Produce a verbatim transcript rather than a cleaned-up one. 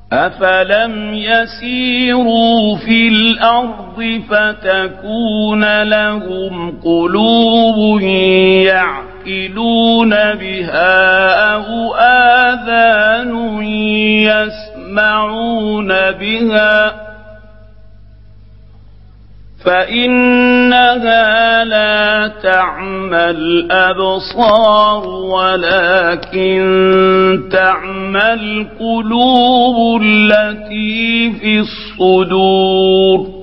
أفلم يسيروا في الأرض فتكون لهم قلوب يعقلون بها أو آذان يسمعون بها فإنها لا تعمى الأبصار ولكن تعمى القلوب التي في الصدور.